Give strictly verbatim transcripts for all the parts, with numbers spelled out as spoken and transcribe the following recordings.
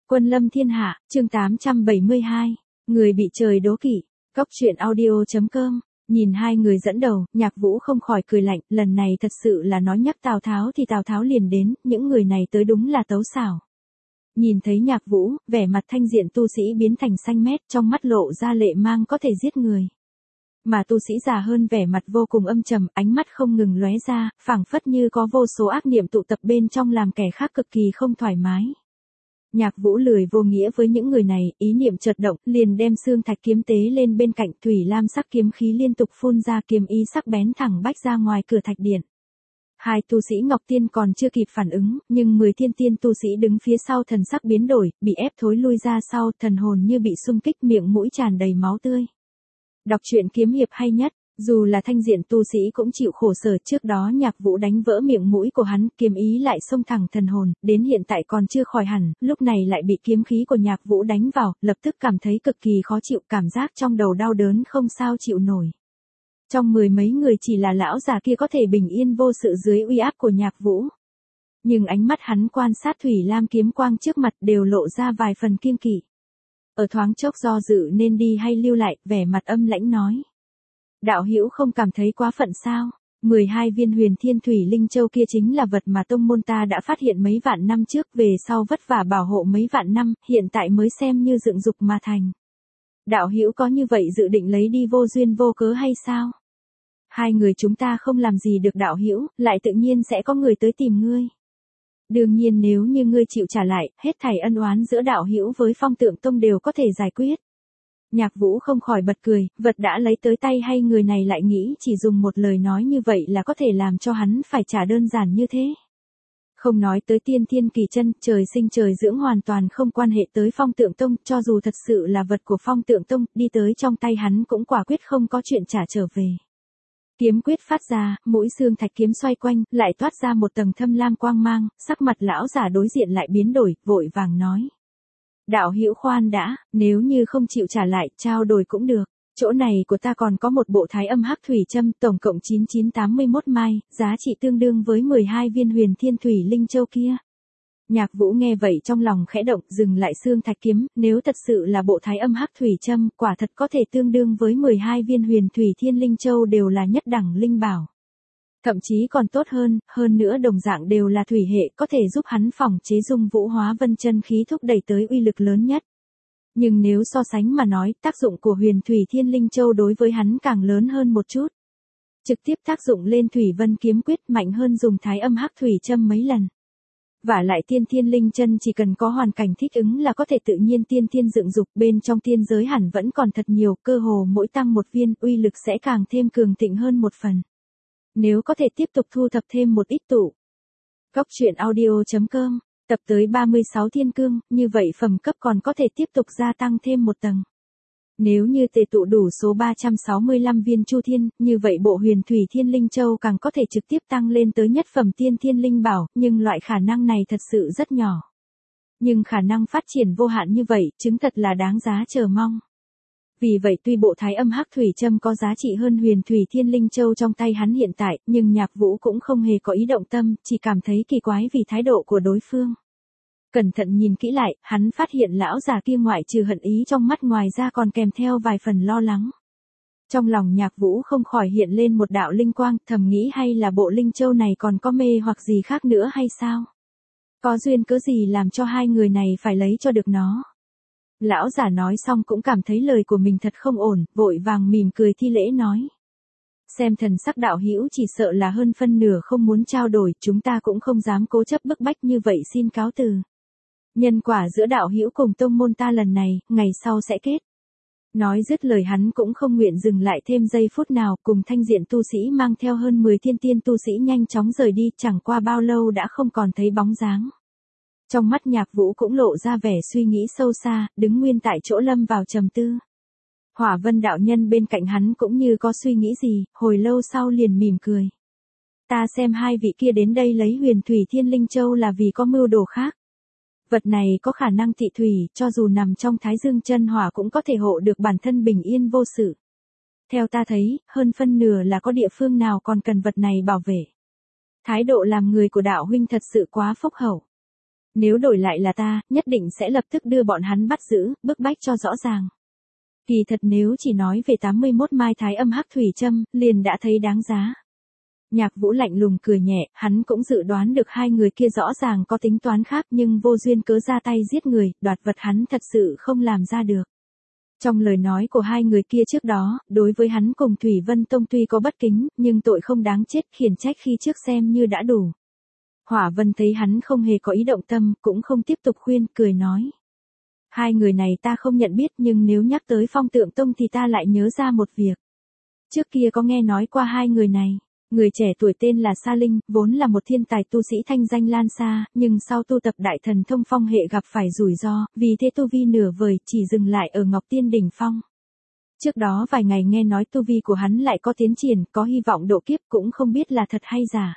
Quân lâm thiên hạ, chương tám trăm bảy mươi hai, người bị trời đố kỵ. Cóc truyện audio.com. Nhìn hai người dẫn đầu, Nhạc Vũ không khỏi cười lạnh, lần này thật sự là nói nhắc Tào Tháo thì Tào Tháo liền đến, những người này tới đúng là tấu xảo. Nhìn thấy Nhạc Vũ, vẻ mặt thanh diện tu sĩ biến thành xanh mét, trong mắt lộ ra lệ mang có thể giết người. Mà tu sĩ già hơn vẻ mặt vô cùng âm trầm, ánh mắt không ngừng lóe ra, phảng phất như có vô số ác niệm tụ tập bên trong làm kẻ khác cực kỳ không thoải mái. Nhạc Vũ lười vô nghĩa với những người này, ý niệm chợt động, liền đem xương thạch kiếm tế lên bên cạnh, thủy lam sắc kiếm khí liên tục phun ra, kiếm ý sắc bén thẳng bách ra ngoài cửa thạch điện. Hai tu sĩ Ngọc Tiên còn chưa kịp phản ứng, nhưng mười thiên tiên tu sĩ đứng phía sau thần sắc biến đổi, bị ép thối lui ra sau, thần hồn như bị xung kích, miệng mũi tràn đầy máu tươi. Đọc truyện kiếm hiệp hay nhất. Dù là thanh diện tu sĩ cũng chịu khổ sở, trước đó Nhạc Vũ đánh vỡ miệng mũi của hắn, kiếm ý lại xông thẳng thần hồn, đến hiện tại còn chưa khỏi hẳn, lúc này lại bị kiếm khí của Nhạc Vũ đánh vào, lập tức cảm thấy cực kỳ khó chịu, cảm giác trong đầu đau đớn không sao chịu nổi. Trong mười mấy người chỉ là lão già kia có thể bình yên vô sự dưới uy áp của Nhạc Vũ. Nhưng ánh mắt hắn quan sát thủy lam kiếm quang trước mặt đều lộ ra vài phần kiêng kỵ. Ở thoáng chốc do dự nên đi hay lưu lại, vẻ mặt âm lãnh nói. Đạo hữu không cảm thấy quá phận sao? mười hai viên huyền thiên thủy linh châu kia chính là vật mà tông môn ta đã phát hiện mấy vạn năm trước, về sau vất vả bảo hộ mấy vạn năm, hiện tại mới xem như dựng dục mà thành. Đạo hữu có như vậy dự định lấy đi vô duyên vô cớ hay sao? Hai người chúng ta không làm gì được đạo hữu, lại tự nhiên sẽ có người tới tìm ngươi. Đương nhiên nếu như ngươi chịu trả lại, hết thảy ân oán giữa đạo hữu với Phong Tượng Tông đều có thể giải quyết. Nhạc Vũ không khỏi bật cười, vật đã lấy tới tay hay người này lại nghĩ chỉ dùng một lời nói như vậy là có thể làm cho hắn phải trả đơn giản như thế. Không nói tới tiên thiên kỳ chân, trời sinh trời dưỡng hoàn toàn không quan hệ tới Phong Tượng Tông, cho dù thật sự là vật của Phong Tượng Tông, đi tới trong tay hắn cũng quả quyết không có chuyện trả trở về. Kiếm quyết phát ra, mũi xương thạch kiếm xoay quanh, lại toát ra một tầng thâm lam quang mang, sắc mặt lão giả đối diện lại biến đổi, vội vàng nói. Đạo hữu khoan đã, nếu như không chịu trả lại, trao đổi cũng được. Chỗ này của ta còn có một bộ thái âm hắc thủy châm, tổng cộng chín chín tám mươi mốt mai, giá trị tương đương với mười hai viên huyền thiên thủy linh châu kia. Nhạc Vũ nghe vậy trong lòng khẽ động, dừng lại xương thạch kiếm, nếu thật sự là bộ thái âm hắc thủy châm, quả thật có thể tương đương với mười hai viên huyền thủy thiên linh châu đều là nhất đẳng linh bảo. Thậm chí còn tốt hơn, hơn nữa đồng dạng đều là thủy hệ, có thể giúp hắn phòng chế dung vũ hóa vân chân khí thúc đẩy tới uy lực lớn nhất. Nhưng nếu so sánh mà nói, tác dụng của huyền thủy thiên linh châu đối với hắn càng lớn hơn một chút. Trực tiếp tác dụng lên thủy vân kiếm quyết mạnh hơn dùng thái âm hắc thủy châm mấy lần. Vả lại tiên thiên linh chân chỉ cần có hoàn cảnh thích ứng là có thể tự nhiên tiên thiên dựng dục, bên trong tiên giới hẳn vẫn còn thật nhiều, cơ hồ mỗi tăng một viên, uy lực sẽ càng thêm cường thịnh hơn một phần. Nếu có thể tiếp tục thu thập thêm một ít tụ. Cóc truyện audio.com, tập tới ba mươi sáu thiên cương, như vậy phẩm cấp còn có thể tiếp tục gia tăng thêm một tầng. Nếu như tề tụ đủ số ba trăm sáu mươi lăm viên chu thiên, như vậy bộ huyền thủy thiên linh châu càng có thể trực tiếp tăng lên tới nhất phẩm tiên thiên linh bảo, nhưng loại khả năng này thật sự rất nhỏ. Nhưng khả năng phát triển vô hạn như vậy, chứng thật là đáng giá chờ mong. Vì vậy tuy bộ thái âm hắc thủy châm có giá trị hơn huyền thủy thiên linh châu trong tay hắn hiện tại, nhưng Nhạc Vũ cũng không hề có ý động tâm, chỉ cảm thấy kỳ quái vì thái độ của đối phương. Cẩn thận nhìn kỹ lại, hắn phát hiện lão già kia ngoại trừ hận ý trong mắt ngoài ra còn kèm theo vài phần lo lắng. Trong lòng Nhạc Vũ không khỏi hiện lên một đạo linh quang, thầm nghĩ hay là bộ linh châu này còn có mê hoặc gì khác nữa hay sao? Có duyên cớ gì làm cho hai người này phải lấy cho được nó? Lão giả nói xong cũng cảm thấy lời của mình thật không ổn, vội vàng mỉm cười thi lễ nói. Xem thần sắc đạo hữu chỉ sợ là hơn phân nửa không muốn trao đổi, chúng ta cũng không dám cố chấp bức bách như vậy, xin cáo từ. Nhân quả giữa đạo hữu cùng tông môn ta lần này, ngày sau sẽ kết. Nói dứt lời hắn cũng không nguyện dừng lại thêm giây phút nào, cùng thanh diện tu sĩ mang theo hơn mười thiên tiên tu sĩ nhanh chóng rời đi, chẳng qua bao lâu đã không còn thấy bóng dáng. Trong mắt Nhạc Vũ cũng lộ ra vẻ suy nghĩ sâu xa, đứng nguyên tại chỗ lâm vào trầm tư. Hỏa Vân đạo nhân bên cạnh hắn cũng như có suy nghĩ gì, hồi lâu sau liền mỉm cười. Ta xem hai vị kia đến đây lấy huyền thủy thiên linh châu là vì có mưu đồ khác. Vật này có khả năng tị thủy, cho dù nằm trong thái dương chân hỏa cũng có thể hộ được bản thân bình yên vô sự. Theo ta thấy, hơn phân nửa là có địa phương nào còn cần vật này bảo vệ. Thái độ làm người của đạo huynh thật sự quá phúc hậu. Nếu đổi lại là ta, nhất định sẽ lập tức đưa bọn hắn bắt giữ, bức bách cho rõ ràng. Kỳ thật nếu chỉ nói về tám mươi mốt mai thái âm hắc thủy châm, liền đã thấy đáng giá. Nhạc Vũ lạnh lùng cười nhẹ, hắn cũng dự đoán được hai người kia rõ ràng có tính toán khác nhưng vô duyên cớ ra tay giết người, đoạt vật hắn thật sự không làm ra được. Trong lời nói của hai người kia trước đó, đối với hắn cùng Thủy Vân Tông tuy có bất kính, nhưng tội không đáng chết, khiển trách khi trước xem như đã đủ. Hỏa Vân thấy hắn không hề có ý động tâm, cũng không tiếp tục khuyên, cười nói. Hai người này ta không nhận biết nhưng nếu nhắc tới Phong Tượng Tông thì ta lại nhớ ra một việc. Trước kia có nghe nói qua hai người này. Người trẻ tuổi tên là Sa Linh, vốn là một thiên tài tu sĩ thanh danh lan xa, nhưng sau tu tập đại thần thông phong hệ gặp phải rủi ro, vì thế tu vi nửa vời, chỉ dừng lại ở Ngọc Tiên đỉnh phong. Trước đó vài ngày nghe nói tu vi của hắn lại có tiến triển, có hy vọng độ kiếp, cũng không biết là thật hay giả.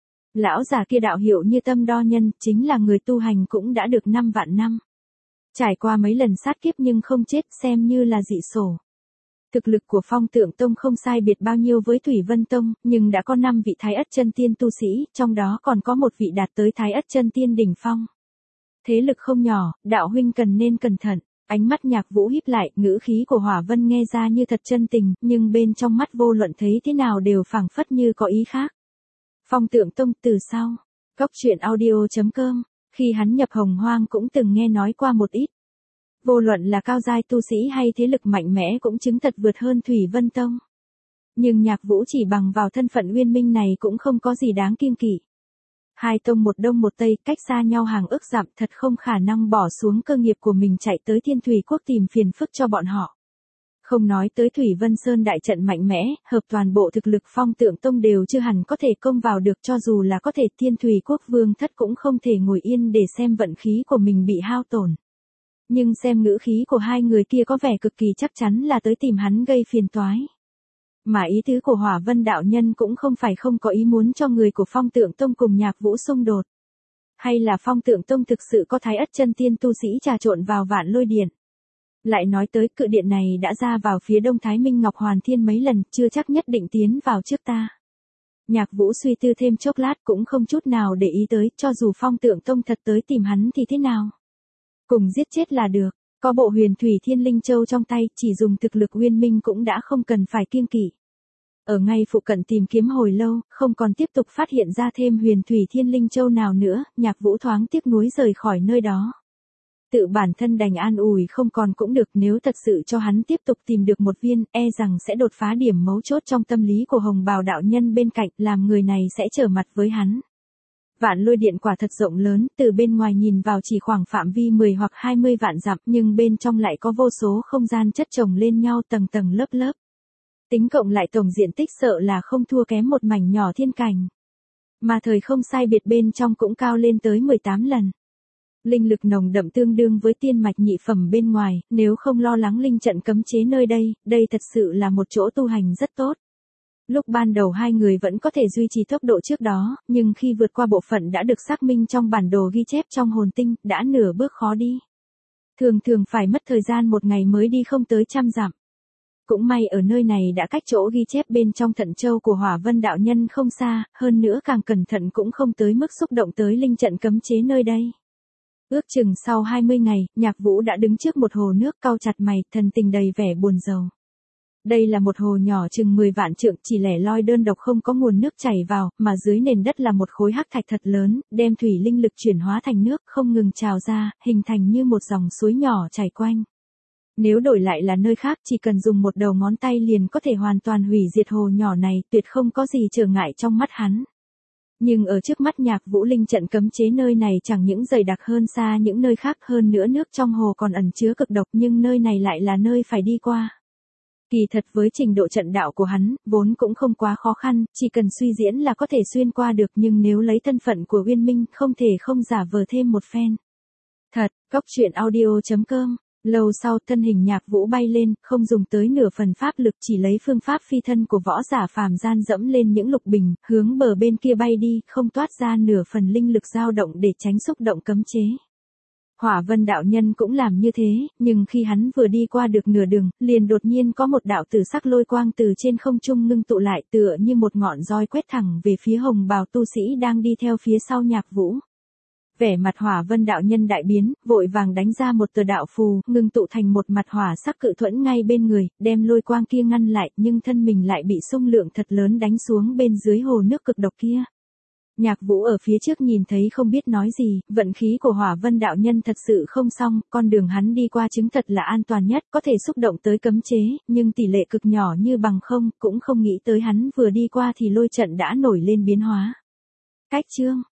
Lão già kia đạo hiệu như Tâm Đo Nhân, chính là người tu hành cũng đã được năm vạn năm. Trải qua mấy lần sát kiếp nhưng không chết, xem như là dị sổ. Thực lực của Phong Tượng Tông không sai biệt bao nhiêu với Thủy Vân Tông, nhưng đã có năm vị Thái Ất Chân Tiên tu sĩ, trong đó còn có một vị đạt tới Thái Ất Chân Tiên đỉnh phong. Thế lực không nhỏ, đạo huynh cần nên cẩn thận. Ánh mắt Nhạc Vũ híp lại, ngữ khí của Hỏa Vân nghe ra như thật chân tình, nhưng bên trong mắt vô luận thấy thế nào đều phảng phất như có ý khác. Phong Tượng Tông từ sau. Cốc truyện audio chấm com. Khi hắn nhập Hồng Hoang cũng từng nghe nói qua một ít. Vô luận là cao giai tu sĩ hay thế lực mạnh mẽ cũng chứng thật vượt hơn Thủy Vân Tông. Nhưng Nhạc Vũ chỉ bằng vào thân phận uyên minh này cũng không có gì đáng kiêng kỵ. Hai tông một đông một tây, cách xa nhau hàng ức dặm, thật không khả năng bỏ xuống cơ nghiệp của mình chạy tới Thiên Thủy Quốc tìm phiền phức cho bọn họ. Không nói tới Thủy Vân Sơn đại trận mạnh mẽ, hợp toàn bộ thực lực Phong Tượng Tông đều chưa hẳn có thể công vào được, cho dù là có thể Thiên Thủy Quốc vương thất cũng không thể ngồi yên để xem vận khí của mình bị hao tổn. Nhưng xem ngữ khí của hai người kia có vẻ cực kỳ chắc chắn là tới tìm hắn gây phiền toái. Mà ý tứ của Hỏa Vân đạo nhân cũng không phải không có ý muốn cho người của Phong Tượng Tông cùng Nhạc Vũ xung đột. Hay là Phong Tượng Tông thực sự có Thái Ất Chân Tiên tu sĩ trà trộn vào Vạn Lôi Điện. Lại nói tới cự điện này đã ra vào phía đông Thái Minh Ngọc Hoàn Thiên mấy lần, chưa chắc nhất định tiến vào trước ta. Nhạc Vũ suy tư thêm chốc lát cũng không chút nào để ý tới, cho dù Phong Tượng Tông thật tới tìm hắn thì thế nào. Cùng giết chết là được, có bộ Huyền Thủy Thiên Linh Châu trong tay, chỉ dùng thực lực uyên minh cũng đã không cần phải kiêng kỵ. Ở ngay phụ cận tìm kiếm hồi lâu, không còn tiếp tục phát hiện ra thêm Huyền Thủy Thiên Linh Châu nào nữa, Nhạc Vũ thoáng tiếc nuối rời khỏi nơi đó. Tự bản thân đành an ủi không còn cũng được, nếu thật sự cho hắn tiếp tục tìm được một viên, e rằng sẽ đột phá điểm mấu chốt trong tâm lý của Hồng Bào đạo nhân bên cạnh, làm người này sẽ trở mặt với hắn. Vạn Lôi Điện quả thật rộng lớn, từ bên ngoài nhìn vào chỉ khoảng phạm vi mười hoặc hai mươi vạn dặm, nhưng bên trong lại có vô số không gian chất chồng lên nhau tầng tầng lớp lớp. Tính cộng lại tổng diện tích sợ là không thua kém một mảnh nhỏ thiên cảnh. Mà thời không sai biệt bên trong cũng cao lên tới mười tám lần. Linh lực nồng đậm tương đương với tiên mạch nhị phẩm bên ngoài, nếu không lo lắng linh trận cấm chế nơi đây, đây thật sự là một chỗ tu hành rất tốt. Lúc ban đầu hai người vẫn có thể duy trì tốc độ trước đó, nhưng khi vượt qua bộ phận đã được xác minh trong bản đồ ghi chép trong hồn tinh, đã nửa bước khó đi. Thường thường phải mất thời gian một ngày mới đi không tới trăm dặm. Cũng may ở nơi này đã cách chỗ ghi chép bên trong Thận Châu của Hỏa Vân đạo nhân không xa, hơn nữa càng cẩn thận cũng không tới mức xúc động tới linh trận cấm chế nơi đây. Ước chừng sau hai mươi ngày, Nhạc Vũ đã đứng trước một hồ nước, cau chặt mày, thần tình đầy vẻ buồn rầu. Đây là một hồ nhỏ chừng mười vạn trượng, chỉ lẻ loi đơn độc không có nguồn nước chảy vào, mà dưới nền đất là một khối hắc thạch thật lớn, đem thủy linh lực chuyển hóa thành nước, không ngừng trào ra, hình thành như một dòng suối nhỏ chảy quanh. Nếu đổi lại là nơi khác, chỉ cần dùng một đầu ngón tay liền có thể hoàn toàn hủy diệt hồ nhỏ này, tuyệt không có gì trở ngại trong mắt hắn. Nhưng ở trước mắt Nhạc Vũ, linh trận cấm chế nơi này chẳng những dày đặc hơn xa những nơi khác, hơn nữa nước trong hồ còn ẩn chứa cực độc, nhưng nơi này lại là nơi phải đi qua. Kỳ thật với trình độ trận đạo của hắn, vốn cũng không quá khó khăn, chỉ cần suy diễn là có thể xuyên qua được, nhưng nếu lấy thân phận của Uyên Minh, không thể không giả vờ thêm một phen. Thật, Cốc truyện audio chấm com. Lâu sau, thân hình Nhạc Vũ bay lên, không dùng tới nửa phần pháp lực, chỉ lấy phương pháp phi thân của võ giả phàm gian dẫm lên những lục bình, hướng bờ bên kia bay đi, không toát ra nửa phần linh lực dao động để tránh xúc động cấm chế. Hỏa Vân đạo nhân cũng làm như thế, nhưng khi hắn vừa đi qua được nửa đường, liền đột nhiên có một đạo tử sắc lôi quang từ trên không trung ngưng tụ lại, tựa như một ngọn roi quét thẳng về phía Hồng Bào tu sĩ đang đi theo phía sau Nhạc Vũ. Vẻ mặt Hỏa Vân đạo nhân đại biến, vội vàng đánh ra một tờ đạo phù, ngưng tụ thành một mặt hỏa sắc cự thuẫn ngay bên người, đem lôi quang kia ngăn lại, nhưng thân mình lại bị xung lượng thật lớn đánh xuống bên dưới hồ nước cực độc kia. Nhạc Vũ ở phía trước nhìn thấy không biết nói gì, vận khí của Hỏa Vân đạo nhân thật sự không xong, con đường hắn đi qua chứng thật là an toàn nhất, có thể xúc động tới cấm chế, nhưng tỷ lệ cực nhỏ như bằng không, cũng không nghĩ tới hắn vừa đi qua thì lôi trận đã nổi lên biến hóa. Cách chương